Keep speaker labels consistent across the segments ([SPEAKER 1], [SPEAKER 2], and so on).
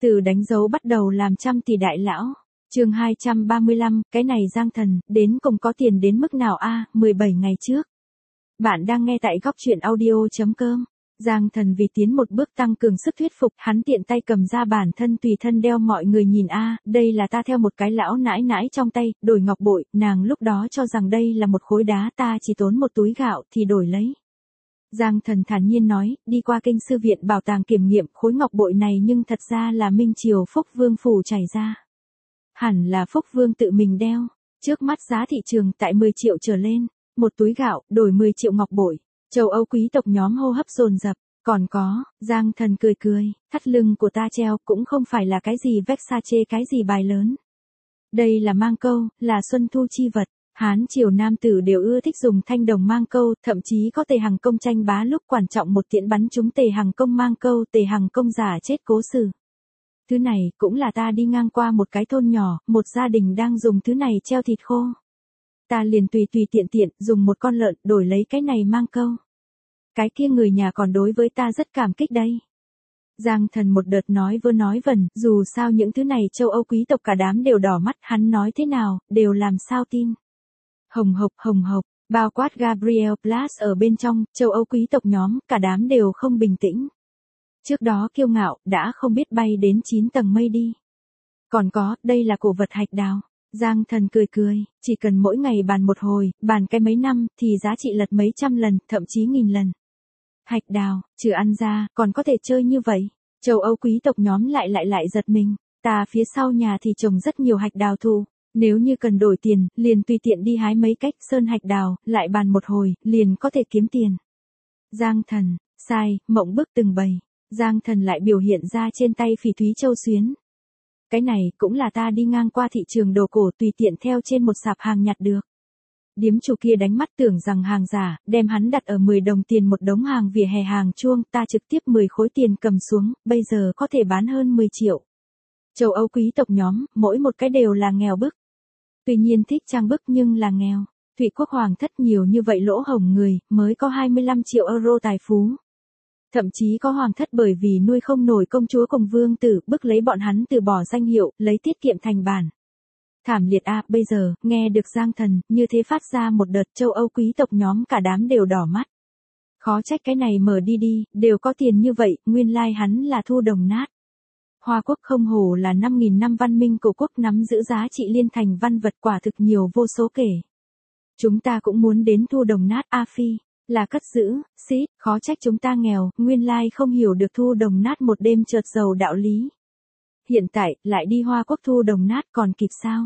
[SPEAKER 1] Từ đánh dấu bắt đầu làm trăm tỷ đại lão. Chương 235, cái này Giang Thần, đến cùng có tiền đến mức nào a, 17 ngày trước. Bạn đang nghe tại góc truyện audio.com. Giang Thần vì tiến một bước tăng cường sức thuyết phục, hắn tiện tay cầm ra bản thân tùy thân đeo, mọi người nhìn a, đây là ta theo một cái lão nãi nãi trong tay, đổi ngọc bội, nàng lúc đó cho rằng đây là một khối đá, ta chỉ tốn một túi gạo thì đổi lấy. Giang Thần thản nhiên nói, đi qua kinh sư viện bảo tàng kiểm nghiệm, khối ngọc bội này nhưng thật ra là Minh Triều Phúc Vương phủ chảy ra. Hẳn là Phúc Vương tự mình đeo, trước mắt giá thị trường tại 10 triệu trở lên, một túi gạo, đổi 10 triệu ngọc bội. Châu Âu quý tộc nhóm hô hấp dồn dập, còn có, Giang Thần cười cười, thắt lưng của ta treo cũng không phải là cái gì Versace, cái gì bài lớn. Đây là mang câu, là xuân thu chi vật. Hán triều nam tử đều ưa thích dùng thanh đồng mang câu, thậm chí có Tề Hằng Công tranh bá lúc quan trọng một tiễn bắn trúng Tề Hằng Công mang câu, Tề Hằng Công giả chết cố sự. Thứ này cũng là ta đi ngang qua một cái thôn nhỏ, một gia đình đang dùng thứ này treo thịt khô. Ta liền tùy tiện dùng một con lợn đổi lấy cái này mang câu. Cái kia người nhà còn đối với ta rất cảm kích đây. Giang Thần một đợt nói vơ nói vẩn, dù sao những thứ này châu Âu quý tộc cả đám đều đỏ mắt, hắn nói thế nào, đều làm sao tin. Hồng hộc, bao quát Gabriel Plus ở bên trong, châu Âu quý tộc nhóm, cả đám đều không bình tĩnh. Trước đó kiêu ngạo, đã không biết bay đến 9 tầng mây đi. Còn có, đây là cổ vật hạch đào. Giang Thần cười, chỉ cần mỗi ngày bàn một hồi, bàn cái mấy năm, thì giá trị lật mấy trăm lần, thậm chí nghìn lần. Hạch đào, trừ ăn ra, còn có thể chơi như vậy. Châu Âu quý tộc nhóm lại giật mình. Ta phía sau nhà thì trồng rất nhiều hạch đào thụ. Nếu như cần đổi tiền, liền tùy tiện đi hái mấy cách sơn hạch đào, lại bàn một hồi, liền có thể kiếm tiền. Giang Thần, sai, mộng bức từng bầy. Giang Thần lại biểu hiện ra trên tay phỉ thúy châu xuyến. Cái này cũng là ta đi ngang qua thị trường đồ cổ tùy tiện theo trên một sạp hàng nhặt được. Điếm chủ kia đánh mắt tưởng rằng hàng giả, đem hắn đặt ở 10 đồng tiền một đống hàng vỉa hè hàng chuông, ta trực tiếp 10 khối tiền cầm xuống, bây giờ có thể bán hơn 10 triệu. Châu Âu quý tộc nhóm, mỗi một cái đều là nghèo bức. Tuy nhiên thích trang bức nhưng là nghèo. Thụy quốc hoàng thất nhiều như vậy lỗ hổng người, mới có 25 triệu euro tài phú. Thậm chí có hoàng thất bởi vì nuôi không nổi công chúa cùng vương tử, bức lấy bọn hắn từ bỏ danh hiệu, lấy tiết kiệm thành bản. Thảm liệt a, bây giờ, nghe được Giang Thần, như thế phát ra một đợt châu Âu quý tộc nhóm cả đám đều đỏ mắt. Khó trách cái này mở đi, đều có tiền như vậy, nguyên lai hắn là thu đồng nát. Hoa quốc không hổ là 5.000 năm văn minh cổ quốc, nắm giữ giá trị liên thành văn vật quả thực nhiều vô số kể. Chúng ta cũng muốn đến thu đồng nát, A Phi, là cất giữ, xít, khó trách chúng ta nghèo, nguyên lai không hiểu được thu đồng nát một đêm chợt giàu đạo lý. Hiện tại, lại đi Hoa quốc thu đồng nát còn kịp sao?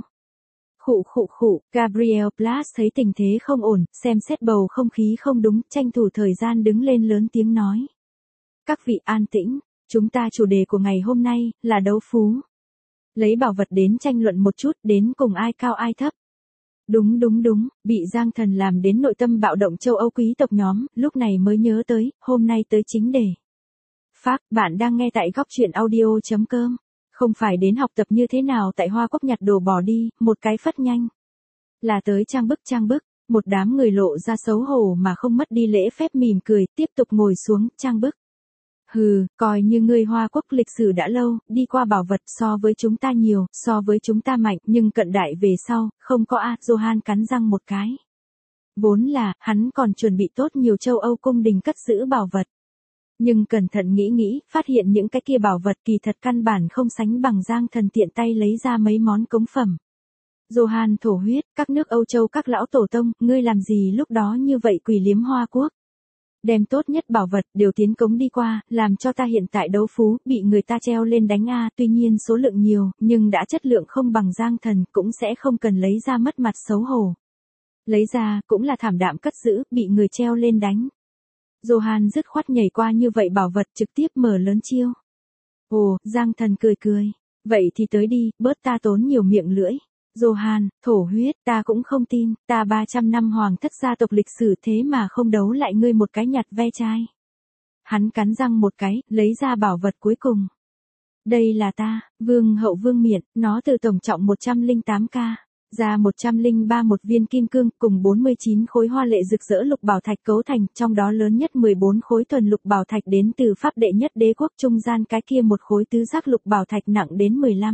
[SPEAKER 1] Khụ, Gabriel Plus thấy tình thế không ổn, xem xét bầu không khí không đúng, tranh thủ thời gian đứng lên lớn tiếng nói. Các vị an tĩnh. Chúng ta chủ đề của ngày hôm nay là đấu phú. Lấy bảo vật đến tranh luận một chút, đến cùng ai cao ai thấp. Đúng, bị Giang Thần làm đến nội tâm bạo động châu Âu quý tộc nhóm, lúc này mới nhớ tới, hôm nay tới chính đề. Phác, bạn đang nghe tại góc truyện audio.com. Không phải đến học tập như thế nào tại Hoa Quốc nhặt đồ bỏ đi, một cái phất nhanh. Là tới trang bức, một đám người lộ ra xấu hổ mà không mất đi lễ phép mỉm cười, tiếp tục ngồi xuống, trang bức. Hừ, coi như ngươi Hoa Quốc lịch sử đã lâu, đi qua bảo vật so với chúng ta nhiều, so với chúng ta mạnh, nhưng cận đại về sau, không có a, Johan cắn răng một cái. Vốn là, hắn còn chuẩn bị tốt nhiều châu Âu cung đình cất giữ bảo vật. Nhưng cẩn thận nghĩ, phát hiện những cái kia bảo vật kỳ thật căn bản không sánh bằng Giang Thần tiện tay lấy ra mấy món cống phẩm. Johan thổ huyết, các nước Âu Châu các lão tổ tông, ngươi làm gì lúc đó như vậy quỷ liếm Hoa Quốc? Đem tốt nhất bảo vật đều tiến cống đi qua, làm cho ta hiện tại đấu phú, bị người ta treo lên đánh a, tuy nhiên số lượng nhiều, nhưng đã chất lượng không bằng Giang Thần, cũng sẽ không cần lấy ra mất mặt xấu hổ. Lấy ra, cũng là thảm đạm cất giữ, bị người treo lên đánh. Johan dứt khoát nhảy qua như vậy bảo vật trực tiếp mở lớn chiêu. Ồ, Giang Thần cười. Vậy thì tới đi, bớt ta tốn nhiều miệng lưỡi. Johan, thổ huyết, ta cũng không tin, ta 300 năm hoàng thất gia tộc lịch sử thế mà không đấu lại ngươi một cái nhặt ve chai. Hắn cắn răng một cái, lấy ra bảo vật cuối cùng. Đây là ta, vương hậu vương miện, nó từ tổng trọng 108k. Ra 103 một viên kim cương cùng 49 khối hoa lệ rực rỡ lục bảo thạch cấu thành, trong đó lớn nhất 14 khối thuần lục bảo thạch đến từ Pháp đệ nhất đế quốc, trung gian cái kia một khối tứ giác lục bảo thạch nặng đến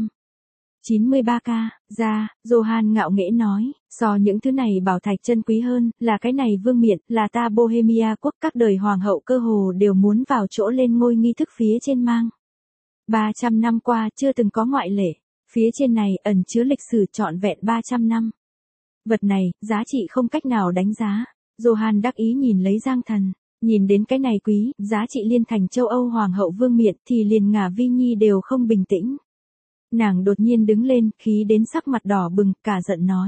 [SPEAKER 1] 93k. Ra, Johann ngạo nghễ nói, so những thứ này bảo thạch chân quý hơn, là cái này vương miện, là ta Bohemia quốc các đời hoàng hậu cơ hồ đều muốn vào chỗ lên ngôi nghi thức phía trên mang. 300 năm qua chưa từng có ngoại lệ. Phía trên này ẩn chứa lịch sử trọn vẹn 300 năm. Vật này, giá trị không cách nào đánh giá. Johann đắc ý nhìn lấy Giang Thần. Nhìn đến cái này quý, giá trị liên thành châu Âu hoàng hậu vương miện thì liền Ngả Vi Nhi đều không bình tĩnh. Nàng đột nhiên đứng lên, khí đến sắc mặt đỏ bừng, cả giận nói.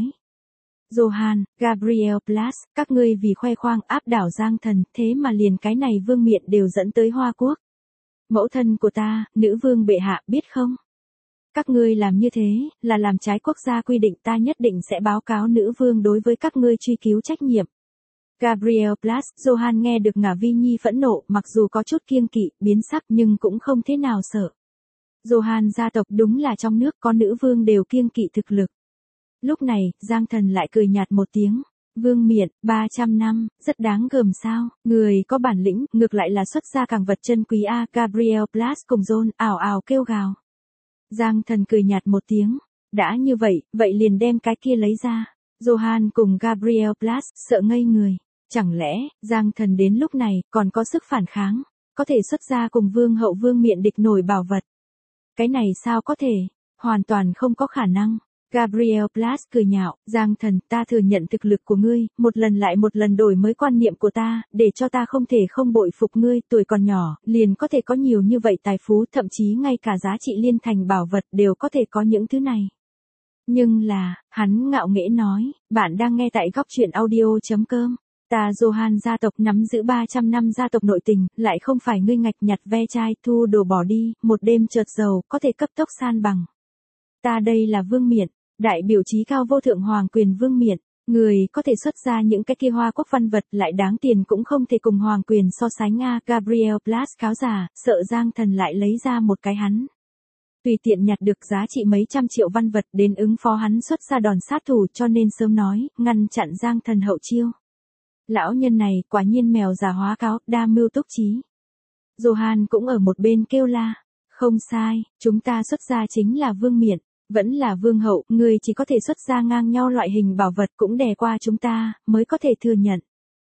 [SPEAKER 1] Johann, Gabriel Plus, các ngươi vì khoe khoang áp đảo Giang Thần, thế mà liền cái này vương miện đều dẫn tới Hoa Quốc. Mẫu thân của ta, nữ vương bệ hạ, biết không? Các ngươi làm như thế, là làm trái quốc gia quy định, ta nhất định sẽ báo cáo nữ vương đối với các ngươi truy cứu trách nhiệm. Gabriel Plus, Johann nghe được Ngả Vi Nhi phẫn nộ, mặc dù có chút kiêng kỵ, biến sắc nhưng cũng không thế nào sợ. Johann gia tộc đúng là trong nước có nữ vương đều kiêng kỵ thực lực. Lúc này, Giang Thần lại cười nhạt một tiếng. Vương miện, 300 năm, rất đáng gờm sao, người có bản lĩnh, ngược lại là xuất ra càng vật chân quý a. Gabriel Plus cùng John ảo ảo kêu gào. Giang Thần cười nhạt một tiếng, đã như vậy, vậy liền đem cái kia lấy ra. Johann cùng Gabriel Plus sợ ngây người, chẳng lẽ, Giang Thần đến lúc này còn có sức phản kháng, có thể xuất ra cùng vương hậu vương miện địch nổi bảo vật. Cái này sao có thể, hoàn toàn không có khả năng. Gabriel Plus cười nhạo, Giang Thần, ta thừa nhận thực lực của ngươi, một lần lại một lần đổi mới quan niệm của ta, để cho ta không thể không bội phục ngươi, tuổi còn nhỏ, liền có thể có nhiều như vậy tài phú, thậm chí ngay cả giá trị liên thành bảo vật đều có thể có những thứ này. Nhưng là, hắn ngạo nghễ nói, bạn đang nghe tại góc truyện audio.com. Ta Johann gia tộc nắm giữ 300 năm gia tộc nội tình, lại không phải ngươi ngạch nhặt ve chai thu đồ bỏ đi, một đêm chợt giàu, có thể cấp tốc san bằng. Ta đây là vương miện, đại biểu chí cao vô thượng hoàng quyền vương miện, người có thể xuất ra những cái kia Hoa Quốc văn vật lại đáng tiền cũng không thể cùng hoàng quyền so sánh a. Gabriel Plus kháo giả, sợ Giang Thần lại lấy ra một cái hắn tùy tiện nhặt được giá trị mấy trăm triệu văn vật đến ứng phó hắn xuất ra đòn sát thủ, cho nên sớm nói, ngăn chặn Giang Thần hậu chiêu. Lão nhân này quả nhiên mèo già hóa cáo, đa mưu túc trí. Johann cũng ở một bên kêu la, không sai, chúng ta xuất ra chính là vương miện, vẫn là vương hậu, người chỉ có thể xuất ra ngang nhau loại hình bảo vật cũng đè qua chúng ta, mới có thể thừa nhận.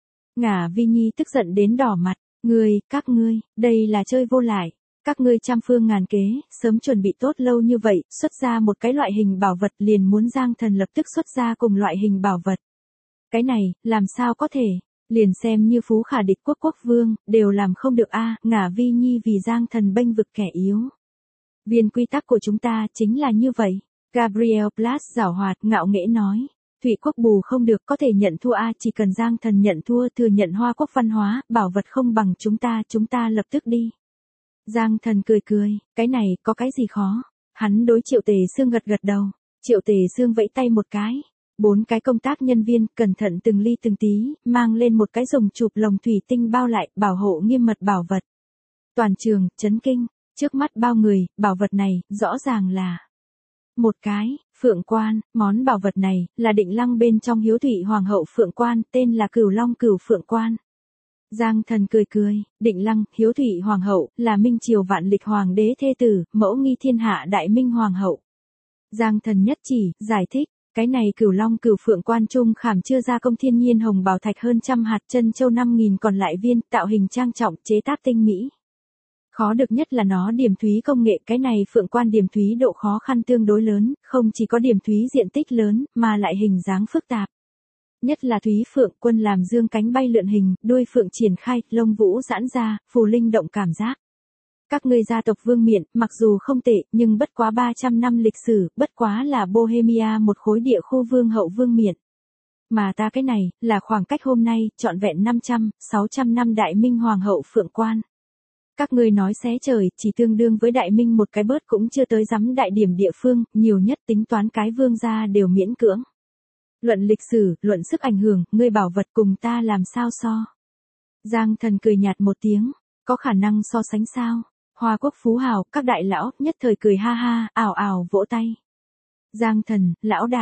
[SPEAKER 1] Ngả Vi Nhi tức giận đến đỏ mặt, các ngươi, đây là chơi vô lại, các ngươi trăm phương ngàn kế, sớm chuẩn bị tốt lâu như vậy, xuất ra một cái loại hình bảo vật liền muốn Giang Thần lập tức xuất ra cùng loại hình bảo vật. Cái này, làm sao có thể, liền xem như phú khả địch quốc quốc vương, đều làm không được a. Ngả Vi Nhi vì Giang Thần bênh vực kẻ yếu. Viên quy tắc của chúng ta chính là như vậy. Gabriel Plus giảo hoạt, ngạo nghễ nói. Thụy quốc bù không được, có thể nhận thua a. Chỉ cần Giang Thần nhận thua, thừa nhận Hoa Quốc văn hóa, bảo vật không bằng chúng ta lập tức đi. Giang Thần cười cười, cái này có cái gì khó. Hắn đối Triệu Tề Xương gật gật đầu. Triệu Tề Xương vẫy tay một cái. 4 cái công tác nhân viên cẩn thận từng ly từng tí, mang lên một cái dùng chụp lồng thủy tinh bao lại, bảo hộ nghiêm mật bảo vật. Toàn trường, chấn kinh, trước mắt bao người, bảo vật này, rõ ràng là một cái, phượng quan, món bảo vật này, là Định Lăng bên trong Hiếu Thụy Hoàng hậu phượng quan, tên là Cửu Long Cửu Phượng Quan. Giang Thần cười cười, Định Lăng, Hiếu Thụy Hoàng hậu, là Minh Triều vạn lịch hoàng đế thê tử, mẫu nghi thiên hạ đại minh hoàng hậu. Giang Thần nhất chỉ, giải thích. Cái này Cửu Long Cửu Phượng Quan trung khảm chưa ra công thiên nhiên hồng bảo thạch hơn trăm hạt, chân châu 5.000 còn lại viên, tạo hình trang trọng, chế tác tinh mỹ. Khó được nhất là nó điểm thúy công nghệ, cái này Phượng Quan điểm thúy độ khó khăn tương đối lớn, không chỉ có điểm thúy diện tích lớn, mà lại hình dáng phức tạp. Nhất là thúy phượng quân làm dương cánh bay lượn hình, đuôi phượng triển khai, lông vũ giãn ra, phù linh động cảm giác. Các ngươi gia tộc vương miện, mặc dù không tệ, nhưng bất quá 300 năm lịch sử, bất quá là Bohemia một khối địa khu vương hậu vương miện. Mà ta cái này, là khoảng cách hôm nay, trọn vẹn 500, 600 năm đại minh hoàng hậu phượng quan. Các ngươi nói xé trời, chỉ tương đương với đại minh một cái bớt cũng chưa tới dám đại điểm địa phương, nhiều nhất tính toán cái vương gia đều miễn cưỡng. Luận lịch sử, luận sức ảnh hưởng, ngươi bảo vật cùng ta làm sao so. Giang Thần cười nhạt một tiếng, có khả năng so sánh sao. Hoa Quốc phú hào, các đại lão, nhất thời cười ha ha, ảo ảo vỗ tay. Giang Thần, lão đại,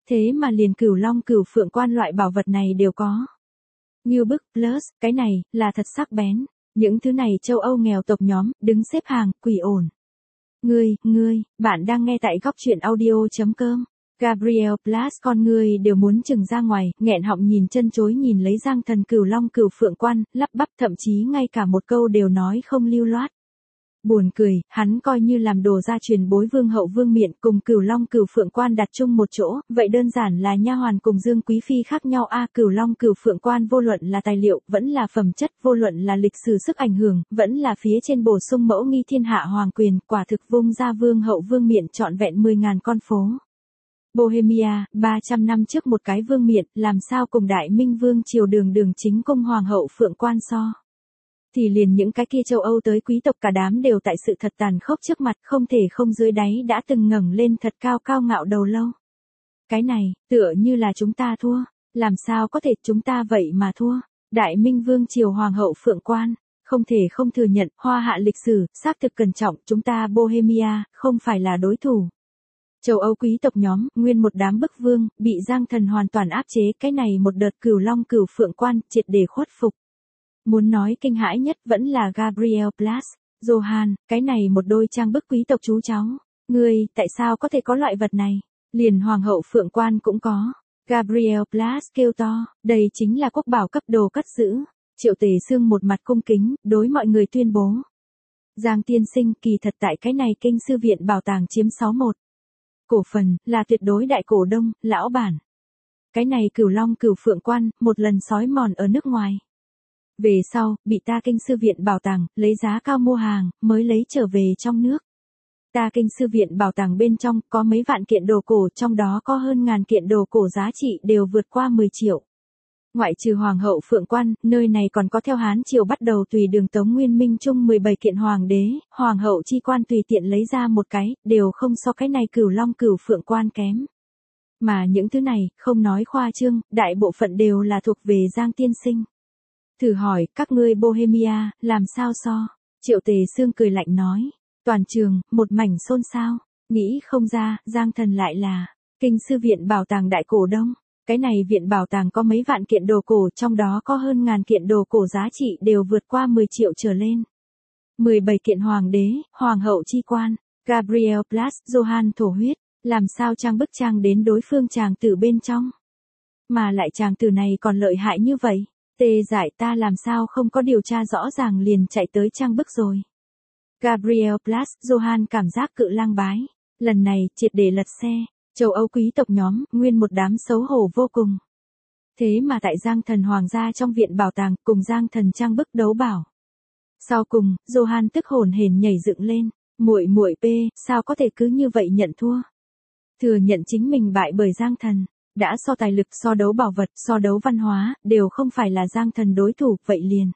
[SPEAKER 1] Thế mà liền Cửu Long Cửu Phượng Quan loại bảo vật này đều có. Ngưu bức plus, cái này, là thật sắc bén. Những thứ này châu Âu nghèo tộc nhóm, đứng xếp hàng, quỷ ổn. Bạn đang nghe tại góc chuyện audio.com. Gabriel Plus con người đều muốn chừng ra ngoài, nghẹn họng nhìn chân chối nhìn lấy Giang Thần Cửu Long Cửu Phượng Quan, lắp bắp thậm chí ngay cả một câu đều nói không lưu loát. Buồn cười, hắn coi như làm đồ gia truyền bối vương hậu vương miện cùng Cửu Long Cửu Phượng Quan đặt chung một chỗ, vậy đơn giản là nha hoàn cùng Dương Quý Phi khác nhau a. Cửu Long Cửu Phượng Quan vô luận là tài liệu, vẫn là phẩm chất, vô luận là lịch sử sức ảnh hưởng, vẫn là phía trên bổ sung mẫu nghi thiên hạ hoàng quyền, quả thực vung ra vương hậu vương miện trọn vẹn 10.000 con phố. Bohemia, 300 năm trước một cái vương miện, làm sao cùng Đại Minh Vương triều đường chính cung hoàng hậu Phượng Quan so. Thì liền những cái kia châu Âu tới quý tộc cả đám đều tại sự thật tàn khốc trước mặt, không thể không dưới đáy đã từng ngẩng lên thật cao cao ngạo đầu lâu. Cái này, tựa như là chúng ta thua, làm sao có thể chúng ta vậy mà thua. Đại Minh Vương triều hoàng hậu Phượng Quan, không thể không thừa nhận, hoa hạ lịch sử, xác thực cẩn trọng, chúng ta Bohemia, không phải là đối thủ. Châu Âu quý tộc nhóm, nguyên một đám bức vương, bị Giang Thần hoàn toàn áp chế, cái này một đợt Cửu Long Cửu Phượng Quan, triệt để khuất phục. Muốn nói kinh hãi nhất vẫn là Gabriel Plus, Johann, cái này một đôi trang bức quý tộc chú cháu. Ngươi, tại sao có thể có loại vật này? Liền hoàng hậu Phượng Quan cũng có. Gabriel Plus kêu to, đây chính là quốc bảo cấp đồ cất giữ. Triệu Tề Xương một mặt cung kính, đối mọi người tuyên bố. Giang tiên sinh, kỳ thật tại cái này kinh sư viện bảo tàng chiếm 61. Cổ phần, là tuyệt đối đại cổ đông, lão bản. Cái này Cửu Long Cửu Phượng Quan, một lần sói mòn ở nước ngoài. Về sau, bị ta kinh sư viện bảo tàng, lấy giá cao mua hàng, mới lấy trở về trong nước. Ta kinh sư viện bảo tàng bên trong, có mấy vạn kiện đồ cổ, trong đó có hơn ngàn kiện đồ cổ giá trị đều vượt qua 10 triệu. Ngoại trừ Hoàng hậu Phượng Quan, nơi này còn có theo Hán triều bắt đầu tùy đường Tống Nguyên Minh chung 17 kiện hoàng đế, Hoàng hậu chi quan tùy tiện lấy ra một cái, đều không so cái này Cửu Long Cửu Phượng Quan kém. Mà những thứ này, không nói khoa trương, đại bộ phận đều là thuộc về Giang tiên sinh. Thử hỏi, các ngươi Bohemia, làm sao so? Triệu Tề Xương cười lạnh nói. Toàn trường, một mảnh xôn xao. Nghĩ không ra, Giang Thần lại là kinh sư viện bảo tàng đại cổ đông. Cái này viện bảo tàng có mấy vạn kiện đồ cổ, trong đó có hơn ngàn kiện đồ cổ giá trị đều vượt qua 10 triệu trở lên. 17 kiện hoàng đế, hoàng hậu chi quan, Gabriel Plus, Johann thổ huyết, làm sao trang bức trang đến đối phương chàng tử bên trong. Mà lại chàng tử này còn lợi hại như vậy. Tê Dại ta làm sao không có điều tra rõ ràng liền chạy tới trang bức rồi. Gabriel Plus, Johann cảm giác cự lang bái. Lần này, triệt để lật xe. Châu Âu quý tộc nhóm, nguyên một đám xấu hổ vô cùng. Thế mà tại Giang Thần hoàng gia trong viện bảo tàng, cùng Giang Thần trang bức đấu bảo. Sau cùng, Johann tức hồn hển nhảy dựng lên. Muội p, sao có thể cứ như vậy nhận thua. Thừa nhận chính mình bại bởi Giang Thần. Đã so tài lực, so đấu bảo vật, so đấu văn hóa, đều không phải là Giang Thần đối thủ, vậy liền.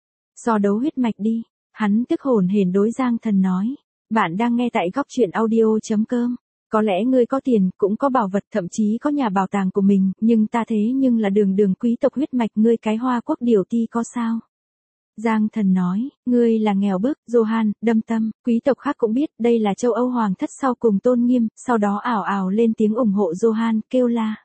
[SPEAKER 1] So đấu huyết mạch đi. Hắn tức hồn hển đối Giang Thần nói. Bạn đang nghe tại góc chuyện audio.com. Có lẽ ngươi có tiền, cũng có bảo vật, thậm chí có nhà bảo tàng của mình, nhưng ta thế nhưng là đường quý tộc huyết mạch, ngươi cái Hoa Quốc điều ti có sao? Giang Thần nói, ngươi là nghèo bức, Johann, đâm tâm, quý tộc khác cũng biết, đây là châu Âu hoàng thất sau cùng tôn nghiêm, sau đó ảo ảo lên tiếng ủng hộ Johann, kêu la.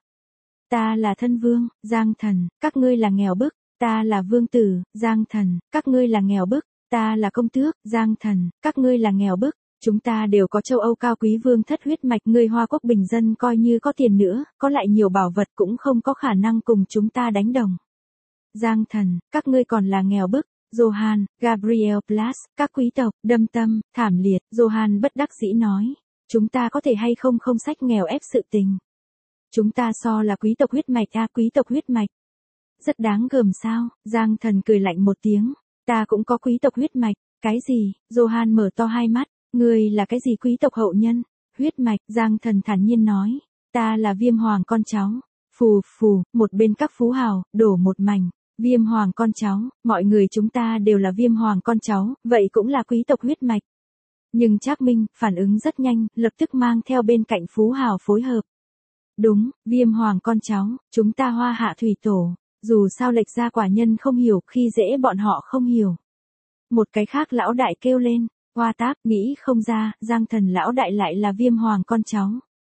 [SPEAKER 1] Ta là thân vương, Giang Thần, các ngươi là nghèo bức, ta là vương tử, Giang Thần, các ngươi là nghèo bức, ta là công tước, Giang Thần, các ngươi là nghèo bức. Chúng ta đều có châu Âu cao quý vương thất huyết mạch, người Hoa Quốc bình dân coi như có tiền nữa, có lại nhiều bảo vật cũng không có khả năng cùng chúng ta đánh đồng. Giang Thần, các ngươi còn là nghèo bức. Johann, Gabriel Plus, các quý tộc, đâm tâm, thảm liệt, Johann bất đắc dĩ nói. Chúng ta có thể hay không sách nghèo ép sự tình. Chúng ta so là quý tộc huyết mạch quý tộc huyết mạch. Rất đáng gờm sao, Giang Thần cười lạnh một tiếng. Ta cũng có quý tộc huyết mạch, cái gì, Johann mở to hai mắt. Ngươi là cái gì quý tộc hậu nhân? Huyết mạch, Giang Thần thản nhiên nói. Ta là Viêm Hoàng con cháu. Phù phù, một bên các phú hào, đổ một mảnh. Viêm Hoàng con cháu, mọi người chúng ta đều là Viêm Hoàng con cháu, vậy cũng là quý tộc huyết mạch. Nhưng Trác Minh, phản ứng rất nhanh, lập tức mang theo bên cạnh phú hào phối hợp. Đúng, Viêm Hoàng con cháu, chúng ta Hoa hạ thủy tổ. Dù sao lệch ra quả nhân không hiểu, khi dễ bọn họ không hiểu. Một cái khác lão đại kêu lên. Hoa Táp, nghĩ không ra, Giang Thần lão đại lại là Viêm Hoàng con cháu.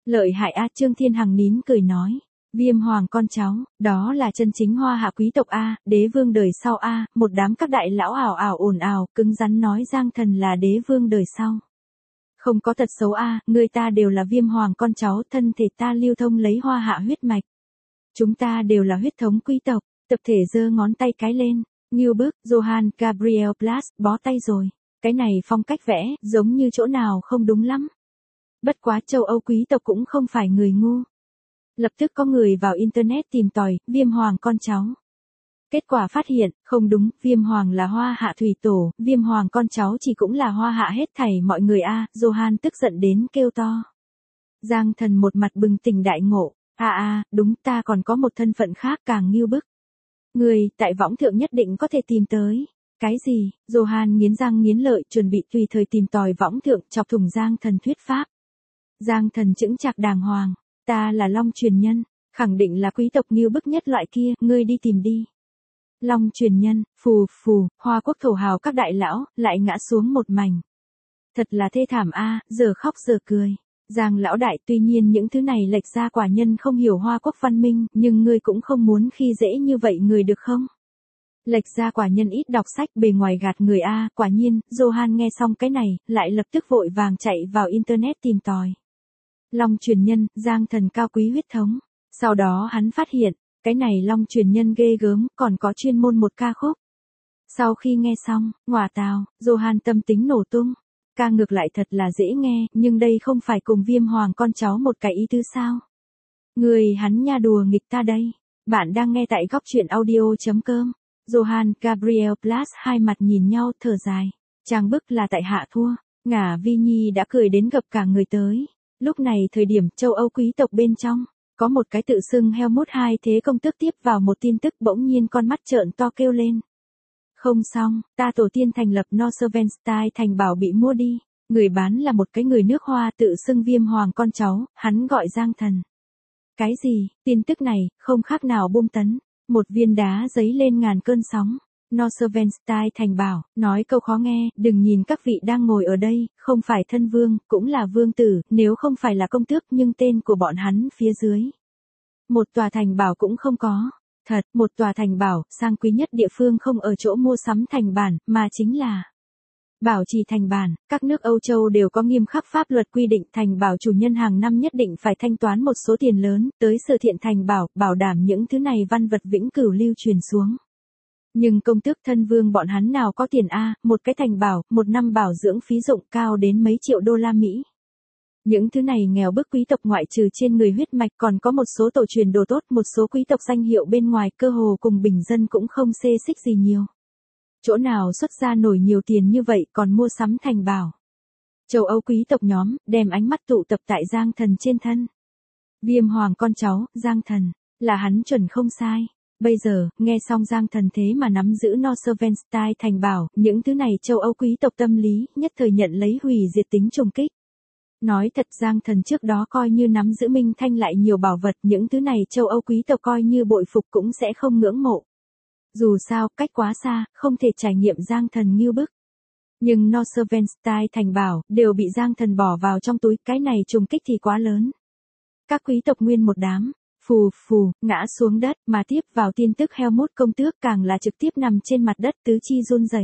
[SPEAKER 1] Lợi hại a, Trương Thiên Hằng nín cười nói. Viêm hoàng con cháu, đó là chân chính hoa hạ quý tộc a, đế vương đời sau a, một đám các đại lão ảo ảo ồn ào, cứng rắn nói Giang Thần là đế vương đời sau. Không có tật xấu a, người ta đều là viêm hoàng con cháu, thân thể ta lưu thông lấy hoa hạ huyết mạch. Chúng ta đều là huyết thống quý tộc, tập thể giơ ngón tay cái lên, Ngưu Bức, Johann Gabriel Platz, bó tay rồi. Cái này phong cách vẽ, giống như chỗ nào không đúng lắm. Bất quá châu Âu quý tộc cũng không phải người ngu. Lập tức có người vào Internet tìm tòi, viêm hoàng con cháu. Kết quả phát hiện, không đúng, viêm hoàng là hoa hạ thủy tổ, viêm hoàng con cháu chỉ cũng là hoa hạ hết thảy mọi người a. Johann tức giận đến kêu to. Giang Thần một mặt bừng tỉnh đại ngộ, đúng, ta còn có một thân phận khác càng Ngưu Bức. Người, tại võng thượng nhất định có thể tìm tới. Cái gì? Johann nghiến răng nghiến lợi, chuẩn bị tùy thời tìm tòi võng thượng, chọc thủng Giang Thần thuyết pháp. Giang Thần chững chạc đàng hoàng, ta là Long truyền nhân, khẳng định là quý tộc Ngưu Bức nhất loại kia, ngươi đi tìm đi. Long truyền nhân, phù phù, Hoa Quốc thổ hào các đại lão, lại ngã xuống một mảnh. Thật là thê thảm a, giờ khóc giờ cười. Giang lão đại, tuy nhiên những thứ này lệch ra quả nhân không hiểu Hoa Quốc văn minh, nhưng ngươi cũng không muốn khi dễ như vậy người được không? Lệch ra quả nhân ít đọc sách, bề ngoài gạt người a. Quả nhiên, Johann nghe xong cái này, lại lập tức vội vàng chạy vào Internet tìm tòi. Long truyền nhân, Giang Thần cao quý huyết thống. Sau đó hắn phát hiện, cái này Long truyền nhân ghê gớm, còn có chuyên môn một ca khúc. Sau khi nghe xong, ngọa tào, Johann tâm tính nổ tung. Ca ngược lại thật là dễ nghe, nhưng đây không phải cùng viêm hoàng con cháu một cái ý tứ sao? Người hắn nha đùa nghịch ta đây. Bạn đang nghe tại góc truyện audio.com. Johann Gabriel Platz hai mặt nhìn nhau thở dài. Trang bức là tại hạ thua. Ngả Vi Nhi đã cười đến gặp cả người tới. Lúc này thời điểm châu Âu quý tộc bên trong, có một cái tự xưng Helmut hai thế công tước tiếp vào một tin tức, bỗng nhiên con mắt trợn to kêu lên. Không xong, ta tổ tiên thành lập Neuschwanstein thành bảo bị mua đi. Người bán là một cái người nước Hoa tự xưng viêm hoàng con cháu, hắn gọi Giang Thần. Cái gì? Tin tức này, không khác nào bom tấn. Một viên đá giấy lên ngàn cơn sóng. Neuschwanstein thành bảo, nói câu khó nghe, đừng nhìn các vị đang ngồi ở đây, không phải thân vương, cũng là vương tử, nếu không phải là công tước nhưng tên của bọn hắn phía dưới. Một tòa thành bảo cũng không có. Thật, một tòa thành bảo, sang quý nhất địa phương không ở chỗ mua sắm thành bản, mà chính là bảo trì thành bản. Các nước Âu Châu đều có nghiêm khắc pháp luật quy định thành bảo chủ nhân hàng năm nhất định phải thanh toán một số tiền lớn, tới sự thiện thành bảo, bảo đảm những thứ này văn vật vĩnh cửu lưu truyền xuống. Nhưng công tước thân vương bọn hắn nào có tiền a, một cái thành bảo, một năm bảo dưỡng phí dụng cao đến mấy triệu đô la Mỹ. Những thứ này nghèo bức quý tộc ngoại trừ trên người huyết mạch còn có một số tổ truyền đồ tốt, một số quý tộc danh hiệu bên ngoài cơ hồ cùng bình dân cũng không xê xích gì nhiều. Chỗ nào xuất ra nổi nhiều tiền như vậy còn mua sắm thành bảo. Châu Âu quý tộc nhóm, đem ánh mắt tụ tập tại Giang Thần trên thân. Viêm hoàng con cháu, Giang Thần, là hắn chuẩn không sai. Bây giờ, nghe xong Giang Thần thế mà nắm giữ Neuschwanstein thành bảo, những thứ này châu Âu quý tộc tâm lý, nhất thời nhận lấy hủy diệt tính trùng kích. Nói thật Giang Thần trước đó coi như nắm giữ Minh Thanh lại nhiều bảo vật, những thứ này châu Âu quý tộc coi như bội phục cũng sẽ không ngưỡng mộ. Dù sao, cách quá xa, không thể trải nghiệm Giang Thần Ngưu Bức. Nhưng Neuschwanstein thành bảo, đều bị Giang Thần bỏ vào trong túi, cái này trùng kích thì quá lớn. Các quý tộc nguyên một đám, phù phù, ngã xuống đất, mà tiếp vào tin tức Helmut công tước càng là trực tiếp nằm trên mặt đất tứ chi run rẩy.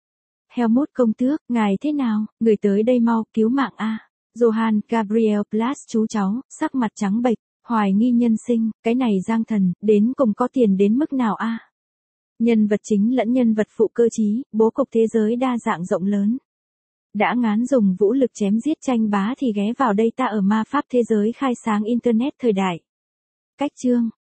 [SPEAKER 1] Helmut công tước, ngài thế nào, người tới đây mau, cứu mạng a. Johann Gabriel Platz chú cháu, sắc mặt trắng bệch, hoài nghi nhân sinh, cái này Giang Thần, đến cùng có tiền đến mức nào a? Nhân vật chính lẫn nhân vật phụ cơ trí, bố cục thế giới đa dạng rộng lớn. Đã ngán dùng vũ lực chém giết tranh bá thì ghé vào đây ta ở ma pháp thế giới khai sáng Internet thời đại. Cách chương.